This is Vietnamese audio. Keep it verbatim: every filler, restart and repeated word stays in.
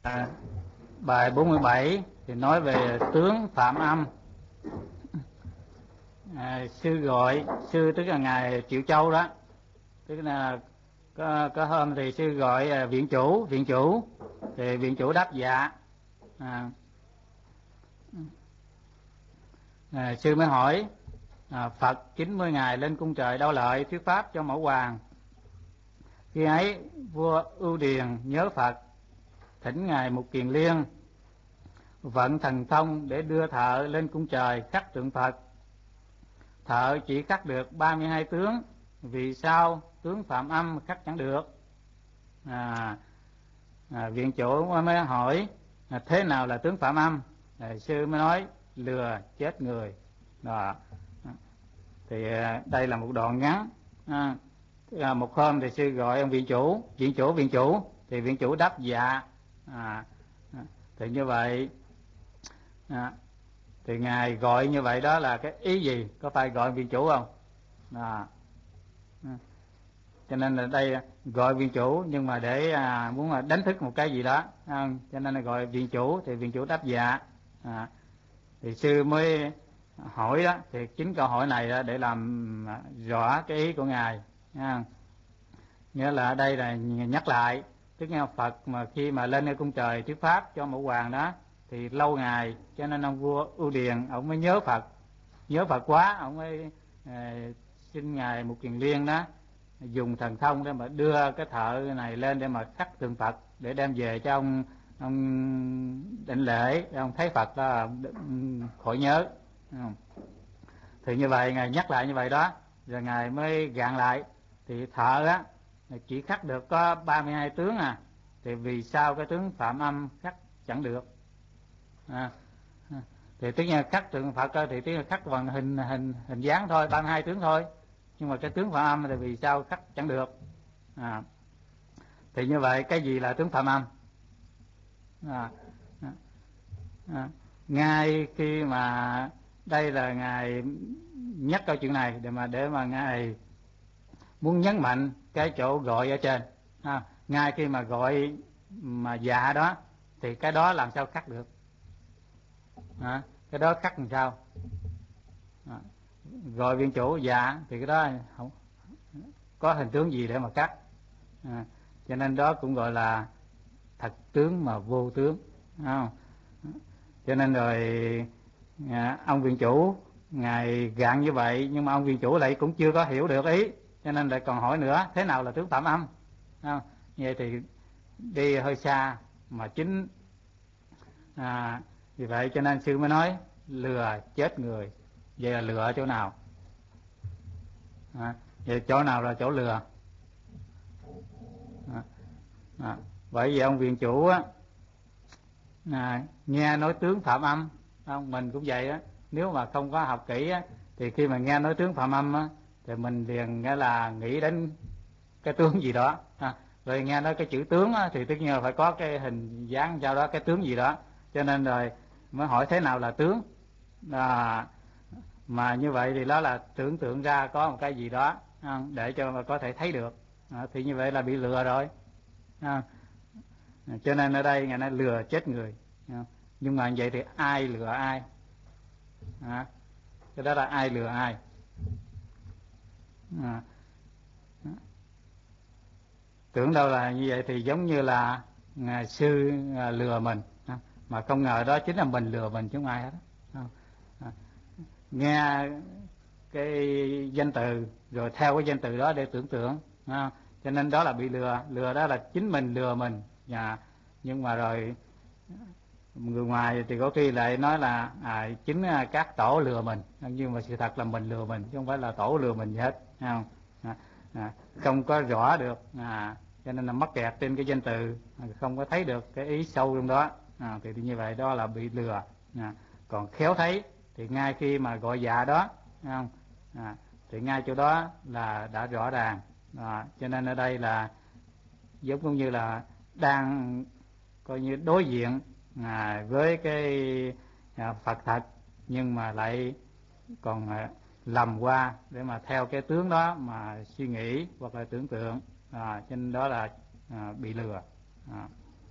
À, bài bốn mươi bảy thì nói về tướng Phạm Âm. À, sư gọi, sư tức là ngài Triệu Châu đó, tức là có, có hôm thì sư gọi à, viện chủ, viện chủ thì viện chủ đáp dạ. À, à, sư mới hỏi à, Phật chín mươi ngày lên cung trời Đau Lợi thuyết pháp cho Mẫu Hoàng. Khi ấy vua Ưu Điền nhớ Phật, thỉnh ngài Mục Kiền Liên vận thần thông để đưa thợ lên cung trời khắc tượng Phật. Thợ chỉ khắc được ba mươi hai tướng, vì sao tướng Phạm Âm khắc chẳng được? À, à, viện chủ mới hỏi à, thế nào là tướng Phạm Âm? À, sư mới nói lừa chết người. Đó. Thì à, đây là một đoạn ngắn. À, à, một hôm thì sư gọi ông viện chủ, viện chủ, viện chủ thì viện chủ đáp dạ. À, thì như vậy. À, thì ngài gọi như vậy đó là cái ý gì, có phải gọi viện chủ không? À, cho nên là đây gọi viện chủ nhưng mà để à, muốn là đánh thức một cái gì đó, à, cho nên là gọi viện chủ thì viện chủ đáp dạ. À, thì sư mới hỏi đó, thì chính câu hỏi này đó để làm rõ cái ý của ngài. À, nghĩa là ở đây là nhắc lại, tức là Phật mà khi mà lên ở cung trời thuyết pháp cho Mẫu Hoàng đó thì lâu ngày, cho nên ông vua Ưu Điền ông mới nhớ Phật, nhớ Phật quá, ông mới à, xin ngài Mục Kiền Liên đó dùng thần thông để mà đưa cái thợ này lên để mà khắc tượng Phật để đem về cho ông ông định lễ, ông thấy Phật đó khỏi nhớ. Thì như vậy ngài nhắc lại như vậy đó, rồi ngài mới gạn lại thì thợ á chỉ khắc được có ba mươi hai tướng à, thì vì sao cái tướng Phạm Âm khắc chẳng được? À, thì tất nhiên khắc tượng Phật thì tất nhiên khắc bằng hình hình hình dáng thôi, ba mươi hai tướng thôi, nhưng mà cái tướng Phạm Âm thì vì sao khắc chẳng được? À, thì như vậy cái gì là tướng Phạm Âm? À, à, à, ngay khi mà đây là ngài nhắc câu chuyện này để mà để mà ngài muốn nhấn mạnh cái chỗ gọi ở trên. À, ngay khi mà gọi mà dạ đó thì cái đó làm sao khắc được? À, cái đó khắc làm sao? À, gọi viên chủ dạ thì cái đó không có hình tướng gì để mà cắt. À, cho nên đó cũng gọi là thật tướng mà vô tướng. À, cho nên rồi à, ông viện chủ ngài gạn như vậy, nhưng mà ông viện chủ lại cũng chưa có hiểu được ý, cho nên lại còn hỏi nữa thế nào là tướng Phạm Âm. À, vậy thì đi hơi xa mà chính. À, vì vậy cho nên sư mới nói lừa chết người. Vậy là lừa ở chỗ nào? À, vậy chỗ nào là chỗ lừa? À, à, bởi vì ông viện chủ á à, nghe nói tướng Phạm Âm, không, mình cũng vậy á, nếu mà không có học kỹ á thì khi mà nghe nói tướng Phạm Âm á thì mình liền nghĩa là nghĩ đến cái tướng gì đó. À, rồi nghe nói cái chữ tướng á, thì tất nhiên là phải có cái hình dáng sao đó, cái tướng gì đó, cho nên rồi mới hỏi thế nào là tướng. À, mà như vậy thì đó là tưởng tượng ra có một cái gì đó à, để cho mà có thể thấy được. À, thì như vậy là bị lừa rồi. À, cho nên ở đây ngài nói lừa chết người. À, nhưng mà vậy thì ai lừa ai? À, cái đó là ai lừa ai? À, tưởng đâu là như vậy thì giống như là ngài sư à, lừa mình, à, mà không ngờ đó chính là mình lừa mình chứ không ai hết. À, à, nghe cái danh từ rồi theo cái danh từ đó để tưởng tượng, à, cho nên đó là bị lừa. Lừa đó là chính mình lừa mình. À, nhưng mà rồi người ngoài thì có khi lại nói là à, chính các tổ lừa mình, nhưng mà sự thật là mình lừa mình chứ không phải là tổ lừa mình gì hết. Không, à, à, không có rõ được. À, cho nên là mắc kẹt trên cái danh từ, không có thấy được cái ý sâu trong đó. À, thì như vậy đó là bị lừa. À, còn khéo thấy thì ngay khi mà gọi dạ đó, không, à, thì ngay chỗ đó là đã rõ ràng. À, cho nên ở đây là giống như là đang coi như đối diện à, với cái à, Phật thật, nhưng mà lại còn à, lầm qua để mà theo cái tướng đó mà suy nghĩ hoặc là tưởng tượng. À, cho nên đó là à, bị lừa. À.